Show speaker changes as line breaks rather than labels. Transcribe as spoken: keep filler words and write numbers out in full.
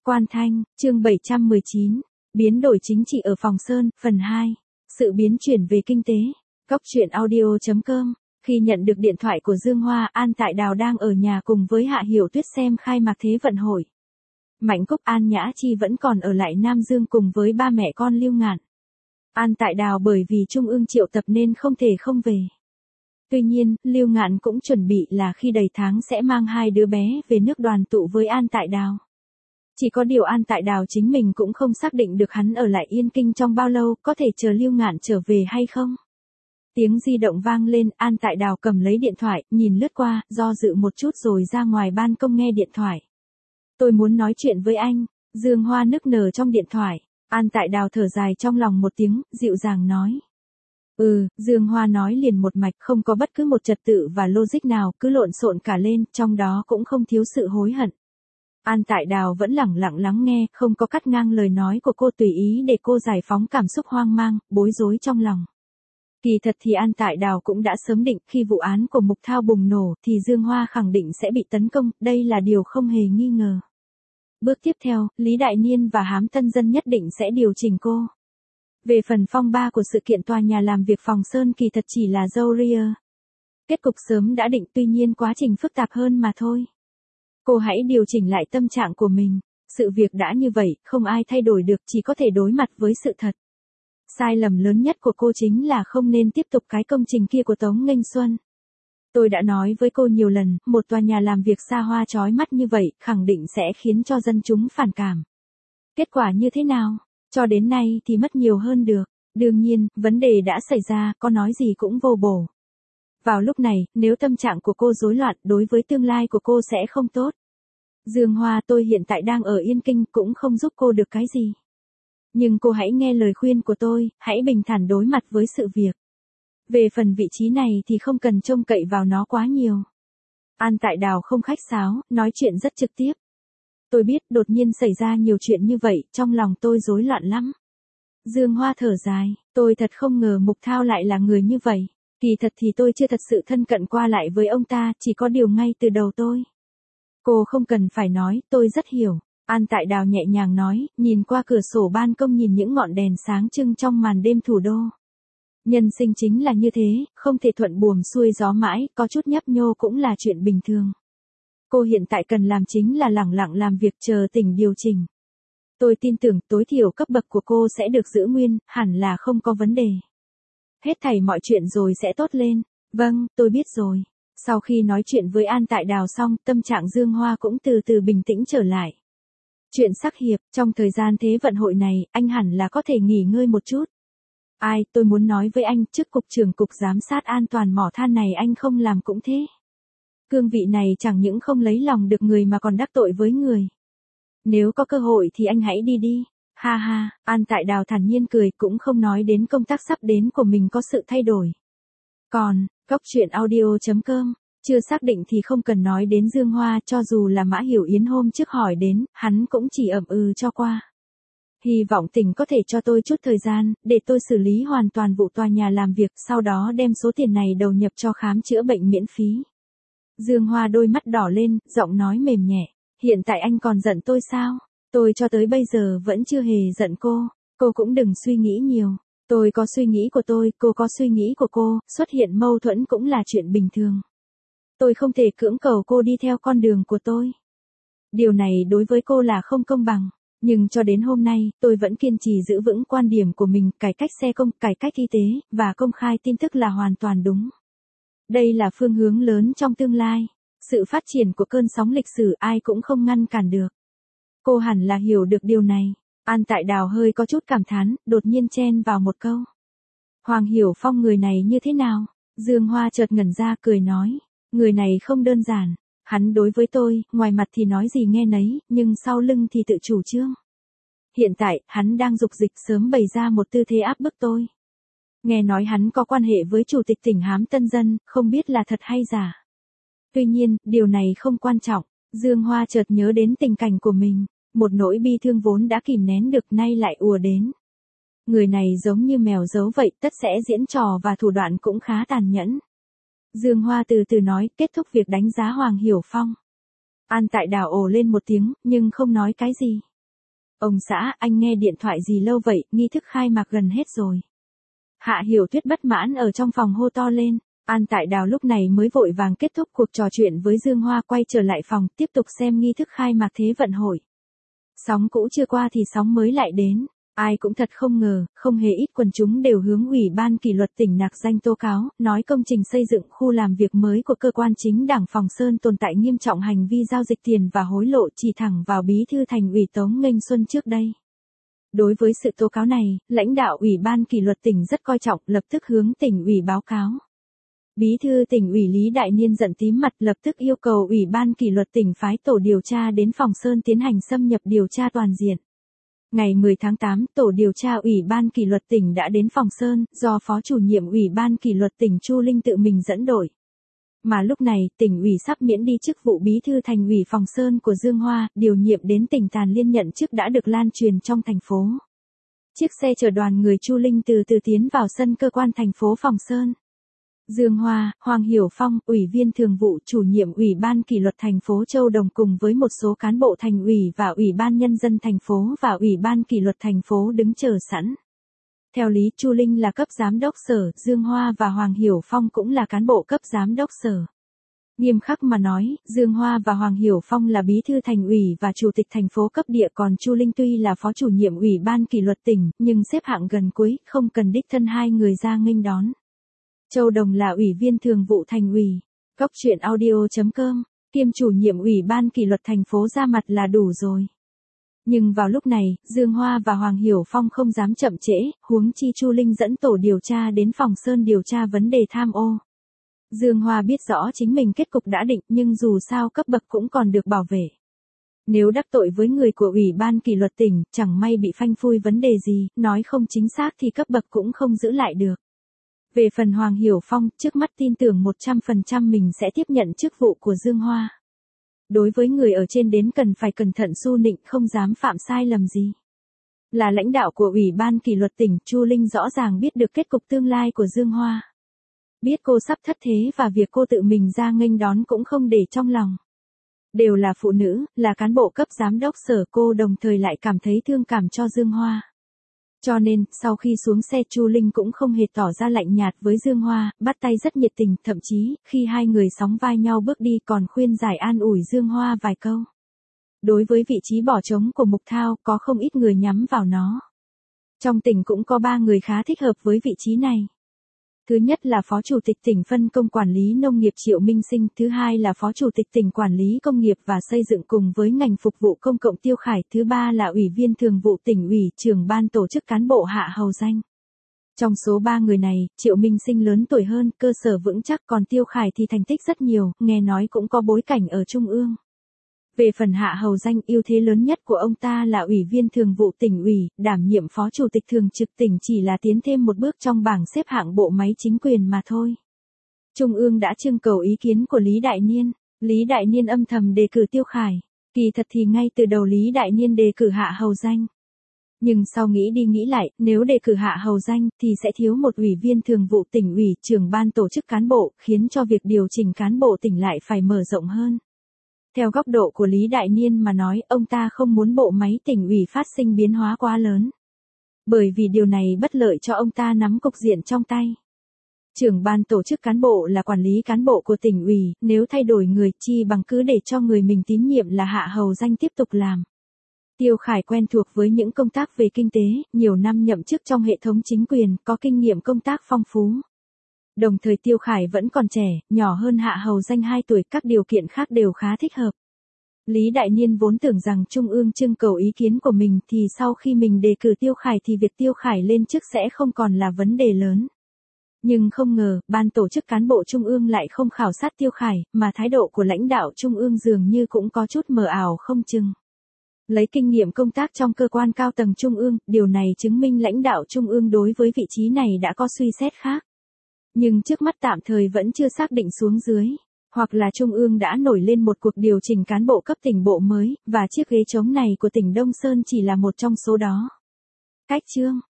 Quan Thanh, chương bảy trăm mười chín, biến đổi chính trị ở Phòng Sơn, phần hai, sự biến chuyển về kinh tế. Cóc truyện audio chấm com. Khi nhận được điện thoại của Dương Hoa, An Tại Đào đang ở nhà cùng với Hạ Hiểu Tuyết xem khai mạc Thế vận hội. Mạnh Cúc, An Nhã Chi vẫn còn ở lại Nam Dương cùng với ba mẹ con Lưu Ngạn. An Tại Đào bởi vì Trung ương triệu tập nên không thể không về. Tuy nhiên, Lưu Ngạn cũng chuẩn bị là khi đầy tháng sẽ mang hai đứa bé về nước đoàn tụ với An Tại Đào. Chỉ có điều An Tại Đào chính mình cũng không xác định được hắn ở lại Yên Kinh trong bao lâu, có thể chờ Lưu Ngạn trở về hay không. Tiếng di động vang lên, An Tại Đào cầm lấy điện thoại, nhìn lướt qua, do dự một chút rồi ra ngoài ban công nghe điện thoại. Tôi muốn nói chuyện với anh, Dương Hoa nức nở trong điện thoại. An Tại Đào thở dài trong lòng một tiếng, dịu dàng nói. Ừ, Dương Hoa nói liền một mạch, không có bất cứ một trật tự và logic nào, cứ lộn xộn cả lên, trong đó cũng không thiếu sự hối hận. An Tại Đào vẫn lẳng lặng lắng nghe, không có cắt ngang lời nói của cô, tùy ý để cô giải phóng cảm xúc hoang mang, bối rối trong lòng. Kỳ thật thì An Tại Đào cũng đã sớm định, khi vụ án của Mục Thao bùng nổ thì Dương Hoa khẳng định sẽ bị tấn công, đây là điều không hề nghi ngờ. Bước tiếp theo, Lý Đại Niên và Hám Tân Dân nhất định sẽ điều chỉnh cô. Về phần phong ba của sự kiện tòa nhà làm việc Phòng Sơn kỳ thật chỉ là dâu ria. Kết cục sớm đã định, tuy nhiên quá trình phức tạp hơn mà thôi. Cô hãy điều chỉnh lại tâm trạng của mình, sự việc đã như vậy, không ai thay đổi được, chỉ có thể đối mặt với sự thật. Sai lầm lớn nhất của cô chính là không nên tiếp tục cái công trình kia của Tống Nghênh Xuân. Tôi đã nói với cô nhiều lần, một tòa nhà làm việc xa hoa chói mắt như vậy, khẳng định sẽ khiến cho dân chúng phản cảm. Kết quả như thế nào? Cho đến nay thì mất nhiều hơn được. Đương nhiên, vấn đề đã xảy ra, có nói gì cũng vô bổ. Vào lúc này, nếu tâm trạng của cô rối loạn, đối với tương lai của cô sẽ không tốt. Dương Hoa, tôi hiện tại đang ở Yên Kinh, cũng không giúp cô được cái gì. Nhưng cô hãy nghe lời khuyên của tôi, hãy bình thản đối mặt với sự việc. Về phần vị trí này thì không cần trông cậy vào nó quá nhiều. An Tại Đào không khách sáo, nói chuyện rất trực tiếp. Tôi biết đột nhiên xảy ra nhiều chuyện như vậy, trong lòng tôi rối loạn lắm. Dương Hoa thở dài, tôi thật không ngờ Mục Thao lại là người như vậy. Kỳ thật thì tôi chưa thật sự thân cận qua lại với ông ta, chỉ có điều ngay từ đầu tôi. Cô không cần phải nói, tôi rất hiểu. An Tại Đào nhẹ nhàng nói, nhìn qua cửa sổ ban công nhìn những ngọn đèn sáng trưng trong màn đêm thủ đô. Nhân sinh chính là như thế, không thể thuận buồm xuôi gió mãi, có chút nhấp nhô cũng là chuyện bình thường. Cô hiện tại cần làm chính là lẳng lặng làm việc, chờ tỉnh điều chỉnh. Tôi tin tưởng tối thiểu cấp bậc của cô sẽ được giữ nguyên, hẳn là không có vấn đề. Hết thảy mọi chuyện rồi sẽ tốt lên. Vâng, tôi biết rồi. Sau khi nói chuyện với An Tại Đào xong, tâm trạng Dương Hoa cũng từ từ bình tĩnh trở lại. Chuyện sắc hiệp, trong thời gian Thế vận hội này, anh hẳn là có thể nghỉ ngơi một chút. Ai, tôi muốn nói với anh, chức cục trưởng cục giám sát an toàn mỏ than này anh không làm cũng thế. Cương vị này chẳng những không lấy lòng được người mà còn đắc tội với người. Nếu có cơ hội thì anh hãy đi đi. Ha ha, An Tại Đào thản nhiên cười, cũng không nói đến công tác sắp đến của mình có sự thay đổi. Còn, cóc truyện audio chấm com, chưa xác định thì không cần nói đến Dương Hoa, cho dù là Mã Hiểu Yến hôm trước hỏi đến, hắn cũng chỉ ậm ừ cho qua. Hy vọng tỉnh có thể cho tôi chút thời gian, để tôi xử lý hoàn toàn vụ tòa nhà làm việc, sau đó đem số tiền này đầu nhập cho khám chữa bệnh miễn phí. Dương Hoa đôi mắt đỏ lên, giọng nói mềm nhẹ, hiện tại anh còn giận tôi sao? Tôi cho tới bây giờ vẫn chưa hề giận cô, cô cũng đừng suy nghĩ nhiều. Tôi có suy nghĩ của tôi, cô có suy nghĩ của cô, xuất hiện mâu thuẫn cũng là chuyện bình thường. Tôi không thể cưỡng cầu cô đi theo con đường của tôi. Điều này đối với cô là không công bằng, nhưng cho đến hôm nay, tôi vẫn kiên trì giữ vững quan điểm của mình, cải cách xe công, cải cách y tế, và công khai tin tức là hoàn toàn đúng. Đây là phương hướng lớn trong tương lai. Sự phát triển của cơn sóng lịch sử ai cũng không ngăn cản được. Cô hẳn là hiểu được điều này. An Tại Đào hơi có chút cảm thán, đột nhiên chen vào một câu. Hoàng Hiểu Phong người này như thế nào? Dương Hoa chợt ngẩn ra cười nói. Người này không đơn giản. Hắn đối với tôi, ngoài mặt thì nói gì nghe nấy, nhưng sau lưng thì tự chủ trương. Hiện tại, hắn đang dục dịch sớm bày ra một tư thế áp bức tôi. Nghe nói hắn có quan hệ với chủ tịch tỉnh Hám Tân Dân, không biết là thật hay giả. Tuy nhiên, điều này không quan trọng. Dương Hoa chợt nhớ đến tình cảnh của mình. Một nỗi bi thương vốn đã kìm nén được nay lại ùa đến. Người này giống như mèo giấu vậy, tất sẽ diễn trò và thủ đoạn cũng khá tàn nhẫn. Dương Hoa từ từ nói, kết thúc việc đánh giá Hoàng Hiểu Phong. An Tại Đào ồ lên một tiếng, nhưng không nói cái gì. Ông xã, anh nghe điện thoại gì lâu vậy, nghi thức khai mạc gần hết rồi. Hạ Hiểu Tuyết bất mãn ở trong phòng hô to lên. An Tại Đào lúc này mới vội vàng kết thúc cuộc trò chuyện với Dương Hoa, quay trở lại phòng, tiếp tục xem nghi thức khai mạc Thế vận hội. Sóng cũ chưa qua thì sóng mới lại đến. Ai cũng thật không ngờ, không hề ít quần chúng đều hướng Ủy ban kỷ luật tỉnh nặc danh tố cáo, nói công trình xây dựng khu làm việc mới của cơ quan chính đảng Phòng Sơn tồn tại nghiêm trọng hành vi giao dịch tiền và hối lộ, chỉ thẳng vào bí thư thành ủy Tống Nghênh Xuân trước đây. Đối với sự tố cáo này, lãnh đạo Ủy ban kỷ luật tỉnh rất coi trọng, lập tức hướng tỉnh ủy báo cáo. Bí thư tỉnh ủy Lý Đại Niên giận tím mặt, lập tức yêu cầu Ủy ban kỷ luật tỉnh phái tổ điều tra đến Phòng Sơn tiến hành xâm nhập điều tra toàn diện. Ngày mười tháng tám, tổ điều tra Ủy ban kỷ luật tỉnh đã đến Phòng Sơn, do Phó chủ nhiệm Ủy ban kỷ luật tỉnh Chu Linh tự mình dẫn đội. Mà lúc này, tỉnh ủy sắp miễn đi chức vụ bí thư thành ủy Phòng Sơn của Dương Hoa, điều nhiệm đến tỉnh Tàn Liên nhận chức đã được lan truyền trong thành phố. Chiếc xe chở đoàn người Chu Linh từ từ tiến vào sân cơ quan thành phố Phòng Sơn. Dương Hoa, Hoàng Hiểu Phong, Ủy viên thường vụ chủ nhiệm Ủy ban kỷ luật thành phố Châu Đồng cùng với một số cán bộ thành ủy và Ủy ban nhân dân thành phố và Ủy ban kỷ luật thành phố đứng chờ sẵn. Theo lý, Chu Linh là cấp giám đốc sở, Dương Hoa và Hoàng Hiểu Phong cũng là cán bộ cấp giám đốc sở. Nghiêm khắc mà nói, Dương Hoa và Hoàng Hiểu Phong là bí thư thành ủy và chủ tịch thành phố cấp địa, còn Chu Linh tuy là phó chủ nhiệm Ủy ban kỷ luật tỉnh, nhưng xếp hạng gần cuối, không cần đích thân hai người ra nghênh đón. Châu Đồng là ủy viên thường vụ thành ủy, Cóc Truyện Audio chấm com, kiêm chủ nhiệm Ủy ban kỷ luật thành phố ra mặt là đủ rồi. Nhưng vào lúc này, Dương Hoa và Hoàng Hiểu Phong không dám chậm trễ, huống chi Chu Linh dẫn tổ điều tra đến Phòng Sơn điều tra vấn đề tham ô. Dương Hoa biết rõ chính mình kết cục đã định, nhưng dù sao cấp bậc cũng còn được bảo vệ. Nếu đắc tội với người của Ủy ban kỷ luật tỉnh, chẳng may bị phanh phui vấn đề gì, nói không chính xác thì cấp bậc cũng không giữ lại được. Về phần Hoàng Hiểu Phong, trước mắt tin tưởng một trăm phần trăm mình sẽ tiếp nhận chức vụ của Dương Hoa. Đối với người ở trên đến cần phải cẩn thận su nịnh, không dám phạm sai lầm gì. Là lãnh đạo của Ủy ban kỷ luật tỉnh, Chu Linh rõ ràng biết được kết cục tương lai của Dương Hoa. Biết cô sắp thất thế và việc cô tự mình ra nghênh đón cũng không để trong lòng. Đều là phụ nữ, là cán bộ cấp giám đốc sở, cô đồng thời lại cảm thấy thương cảm cho Dương Hoa. Cho nên, sau khi xuống xe, Chu Linh cũng không hề tỏ ra lạnh nhạt với Dương Hoa, bắt tay rất nhiệt tình, thậm chí, khi hai người sóng vai nhau bước đi còn khuyên giải an ủi Dương Hoa vài câu. Đối với vị trí bỏ trống của Mục Thao, có không ít người nhắm vào nó. Trong tỉnh cũng có ba người khá thích hợp với vị trí này. Thứ nhất là Phó Chủ tịch tỉnh phân công quản lý nông nghiệp Triệu Minh Sinh, thứ hai là Phó Chủ tịch tỉnh quản lý công nghiệp và xây dựng cùng với ngành phục vụ công cộng Tiêu Khải, thứ ba là Ủy viên thường vụ tỉnh ủy, trưởng ban tổ chức cán bộ Hạ Hầu Danh. Trong số ba người này, Triệu Minh Sinh lớn tuổi hơn, cơ sở vững chắc, còn Tiêu Khải thì thành tích rất nhiều, nghe nói cũng có bối cảnh ở Trung ương. Về phần Hạ Hầu Danh, ưu thế lớn nhất của ông ta là ủy viên thường vụ tỉnh ủy, đảm nhiệm phó chủ tịch thường trực tỉnh, chỉ là tiến thêm một bước trong bảng xếp hạng bộ máy chính quyền mà thôi. Trung ương đã trưng cầu ý kiến của Lý Đại Niên, Lý Đại Niên âm thầm đề cử Tiêu Khải, kỳ thật thì ngay từ đầu Lý Đại Niên đề cử Hạ Hầu Danh. Nhưng sau nghĩ đi nghĩ lại, nếu đề cử Hạ Hầu Danh thì sẽ thiếu một ủy viên thường vụ tỉnh ủy, trưởng ban tổ chức cán bộ, khiến cho việc điều chỉnh cán bộ tỉnh lại phải mở rộng hơn. Theo góc độ của Lý Đại Niên mà nói, ông ta không muốn bộ máy tỉnh ủy phát sinh biến hóa quá lớn. Bởi vì điều này bất lợi cho ông ta nắm cục diện trong tay. Trưởng ban tổ chức cán bộ là quản lý cán bộ của tỉnh ủy, nếu thay đổi người chi bằng cứ để cho người mình tín nhiệm là Hạ Hầu Danh tiếp tục làm. Tiêu Khải quen thuộc với những công tác về kinh tế, nhiều năm nhậm chức trong hệ thống chính quyền, có kinh nghiệm công tác phong phú. Đồng thời Tiêu Khải vẫn còn trẻ, nhỏ hơn Hạ Hầu Danh hai tuổi, các điều kiện khác đều khá thích hợp. Lý Đại Niên vốn tưởng rằng Trung ương trưng cầu ý kiến của mình thì sau khi mình đề cử Tiêu Khải thì việc Tiêu Khải lên chức sẽ không còn là vấn đề lớn. Nhưng không ngờ, ban tổ chức cán bộ Trung ương lại không khảo sát Tiêu Khải, mà thái độ của lãnh đạo Trung ương dường như cũng có chút mờ ảo không chừng. Lấy kinh nghiệm công tác trong cơ quan cao tầng Trung ương, điều này chứng minh lãnh đạo Trung ương đối với vị trí này đã có suy xét khác. Nhưng trước mắt tạm thời vẫn chưa xác định xuống dưới, hoặc là Trung ương đã nổi lên một cuộc điều chỉnh cán bộ cấp tỉnh bộ mới, và chiếc ghế trống này của tỉnh Đông Sơn chỉ là một trong số đó. Cách chương